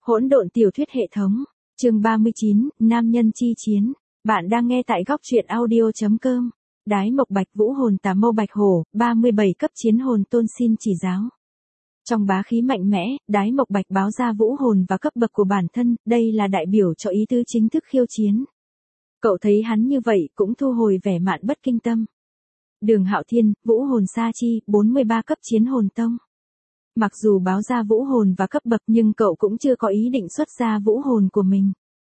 Hỗn độn tiểu thuyết hệ thống, chương 39, Nam nhân chi chiến. Bạn đang nghe tại góc truyện audio.com. Đái Mộc Bạch vũ hồn tà mâu bạch hổ, 37 cấp chiến hồn tôn xin chỉ giáo. Trong bá khí mạnh mẽ, Đái Mộc Bạch báo ra vũ hồn và cấp bậc của bản thân, đây là đại biểu cho ý tứ chính thức khiêu chiến. Cậu thấy hắn như vậy cũng thu hồi vẻ mạn bất kinh tâm. Đường Hạo Thiên, vũ hồn sa chi, 43 cấp chiến hồn tông. Mặc dù báo ra vũ hồn và cấp bậc nhưng cậu cũng chưa có ý định xuất ra vũ hồn của mình.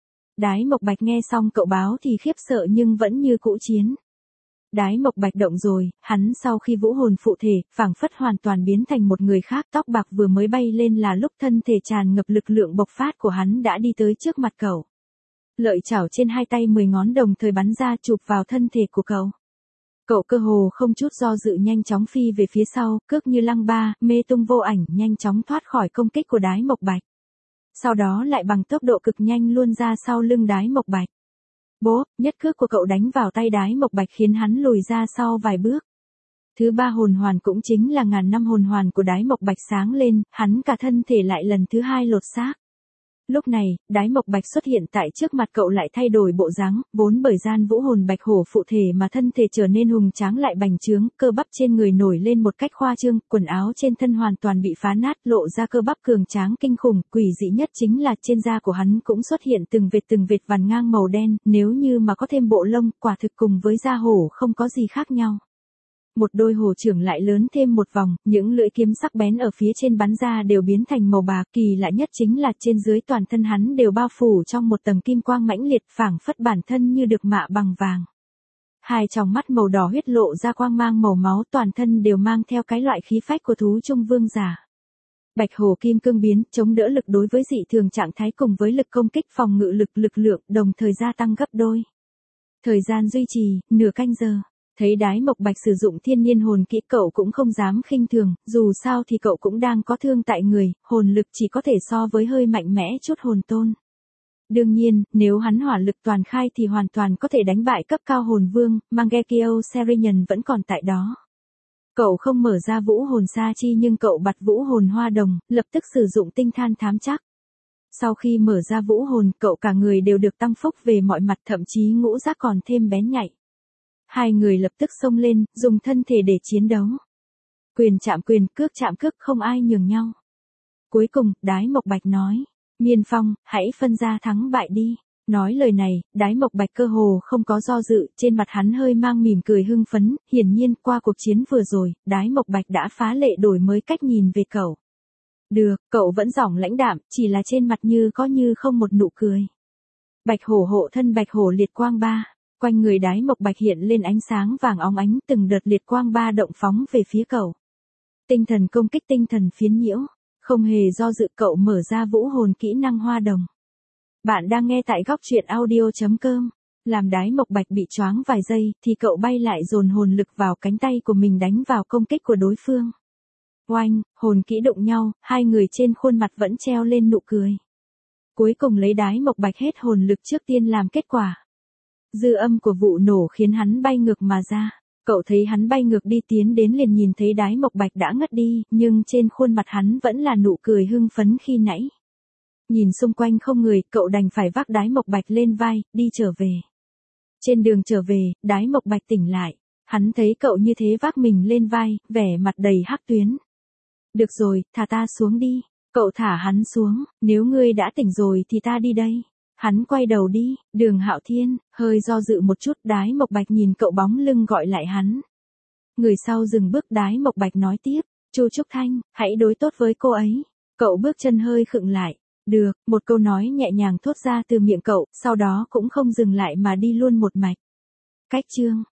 Đái Mộc Bạch nghe xong cậu báo thì khiếp sợ nhưng vẫn như cũ chiến. Đái Mộc Bạch động rồi, hắn sau khi vũ hồn phụ thể, phảng phất hoàn toàn biến thành một người khác, tóc bạc vừa mới bay lên là lúc thân thể tràn ngập lực lượng bộc phát của hắn đã đi tới trước mặt cậu. Lợi chảo trên hai tay 10 ngón đồng thời bắn ra chụp vào thân thể của cậu. Cậu cơ hồ không chút do dự nhanh chóng phi về phía sau, cước như lăng ba, mê tung vô ảnh nhanh chóng thoát khỏi công kích của Đái Mộc Bạch. Sau đó lại bằng tốc độ cực nhanh luôn ra sau lưng Đái Mộc Bạch. Bố, nhất cước của cậu đánh vào tay Đái Mộc Bạch khiến hắn lùi ra sau vài bước. Thứ ba hồn hoàn cũng chính là ngàn năm hồn hoàn của Đái Mộc Bạch sáng lên, hắn cả thân thể lại lần thứ hai lột xác. Lúc này, Đái Mộc Bạch xuất hiện tại trước mặt cậu lại thay đổi bộ dáng, vốn bởi gian vũ hồn bạch hổ phụ thể mà thân thể trở nên hùng tráng lại bành trướng, cơ bắp trên người nổi lên một cách khoa trương, quần áo trên thân hoàn toàn bị phá nát, lộ ra cơ bắp cường tráng kinh khủng, quỷ dị nhất chính là trên da của hắn cũng xuất hiện từng vệt vằn ngang màu đen, nếu như mà có thêm bộ lông, quả thực cùng với da hổ không có gì khác nhau. Một đôi hổ trưởng lại lớn thêm một vòng, những lưỡi kiếm sắc bén ở phía trên bắn ra đều biến thành màu bạc, kỳ lạ nhất chính là trên dưới toàn thân hắn đều bao phủ trong một tầng kim quang mãnh liệt, phảng phất bản thân như được mạ bằng vàng. Hai tròng mắt màu đỏ huyết lộ ra quang mang màu máu, toàn thân đều mang theo cái loại khí phách của thú trung vương giả. Bạch hổ kim cương biến, chống đỡ lực đối với dị thường trạng thái cùng với lực công kích phòng ngự lực lượng, đồng thời gia tăng gấp đôi. Thời gian duy trì, nửa canh giờ. Thấy Đái Mộc Bạch sử dụng thiên nhiên hồn kỹ cậu cũng không dám khinh thường, dù sao thì cậu cũng đang có thương tại người, hồn lực chỉ có thể so với hơi mạnh mẽ chút hồn tôn. Đương nhiên, nếu hắn hỏa lực toàn khai thì hoàn toàn có thể đánh bại cấp cao hồn vương, Mangekyo Serian vẫn còn tại đó. Cậu không mở ra vũ hồn sa chi nhưng cậu bật vũ hồn hoa đồng, lập tức sử dụng tinh than thám chắc. Sau khi mở ra vũ hồn, cậu cả người đều được tăng phúc về mọi mặt, thậm chí ngũ giác còn thêm bén nhạy. Hai người lập tức xông lên, dùng thân thể để chiến đấu. Quyền chạm quyền, cước chạm cước, không ai nhường nhau. Cuối cùng, Đái Mộc Bạch nói, Miên Phong, hãy phân ra thắng bại đi. Nói lời này, Đái Mộc Bạch cơ hồ không có do dự, trên mặt hắn hơi mang mỉm cười hưng phấn, hiển nhiên qua cuộc chiến vừa rồi, Đái Mộc Bạch đã phá lệ đổi mới cách nhìn về cậu. Được, cậu vẫn giọng lãnh đạm, chỉ là trên mặt như có như không một nụ cười. Bạch hổ hộ thân bạch hổ liệt quang ba. Quanh người Đái Mộc Bạch hiện lên ánh sáng vàng óng ánh, từng đợt liệt quang ba động phóng về phía cậu. Tinh thần công kích tinh thần phiến nhiễu, không hề do dự cậu mở ra vũ hồn kỹ năng hoa đồng. Bạn đang nghe tại góc truyện audio.com. Làm Đái Mộc Bạch bị choáng vài giây thì cậu bay lại dồn hồn lực vào cánh tay của mình đánh vào công kích của đối phương. Oanh, hồn kỹ đụng nhau, hai người trên khuôn mặt vẫn treo lên nụ cười. Cuối cùng lấy Đái Mộc Bạch hết hồn lực trước tiên làm kết quả. Dư âm của vụ nổ khiến hắn bay ngược mà ra. Cậu thấy hắn bay ngược đi tiến đến liền nhìn thấy Đái Mộc Bạch đã ngất đi, nhưng trên khuôn mặt hắn vẫn là nụ cười hưng phấn khi nãy. Nhìn xung quanh không người, cậu đành phải vác Đái Mộc Bạch lên vai, đi trở về. Trên đường trở về, Đái Mộc Bạch tỉnh lại. Hắn thấy cậu như thế vác mình lên vai, vẻ mặt đầy hắc tuyến. Được rồi, thả ta xuống đi. Cậu thả hắn xuống, nếu ngươi đã tỉnh rồi thì ta đi đây. Hắn quay đầu đi, Đường Hạo Thiên, hơi do dự một chút, Đái Mộc Bạch nhìn cậu bóng lưng gọi lại hắn. Người sau dừng bước, Đái Mộc Bạch nói tiếp, Chu Trúc Thanh, hãy đối tốt với cô ấy. Cậu bước chân hơi khựng lại. Được, một câu nói nhẹ nhàng thốt ra từ miệng cậu, sau đó cũng không dừng lại mà đi luôn một mạch. Cách chương